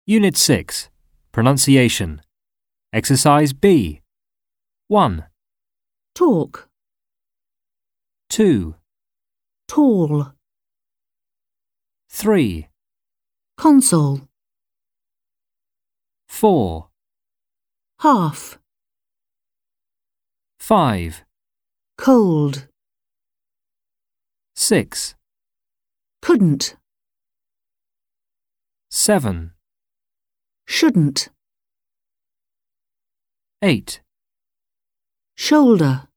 Unit 6. Pronunciation. Exercise B. 1, Talk. 2, Tall. 3, Console. 4, Half. 5, Cold. 6, Couldn't. 7, Shouldn't. 8. Shoulder.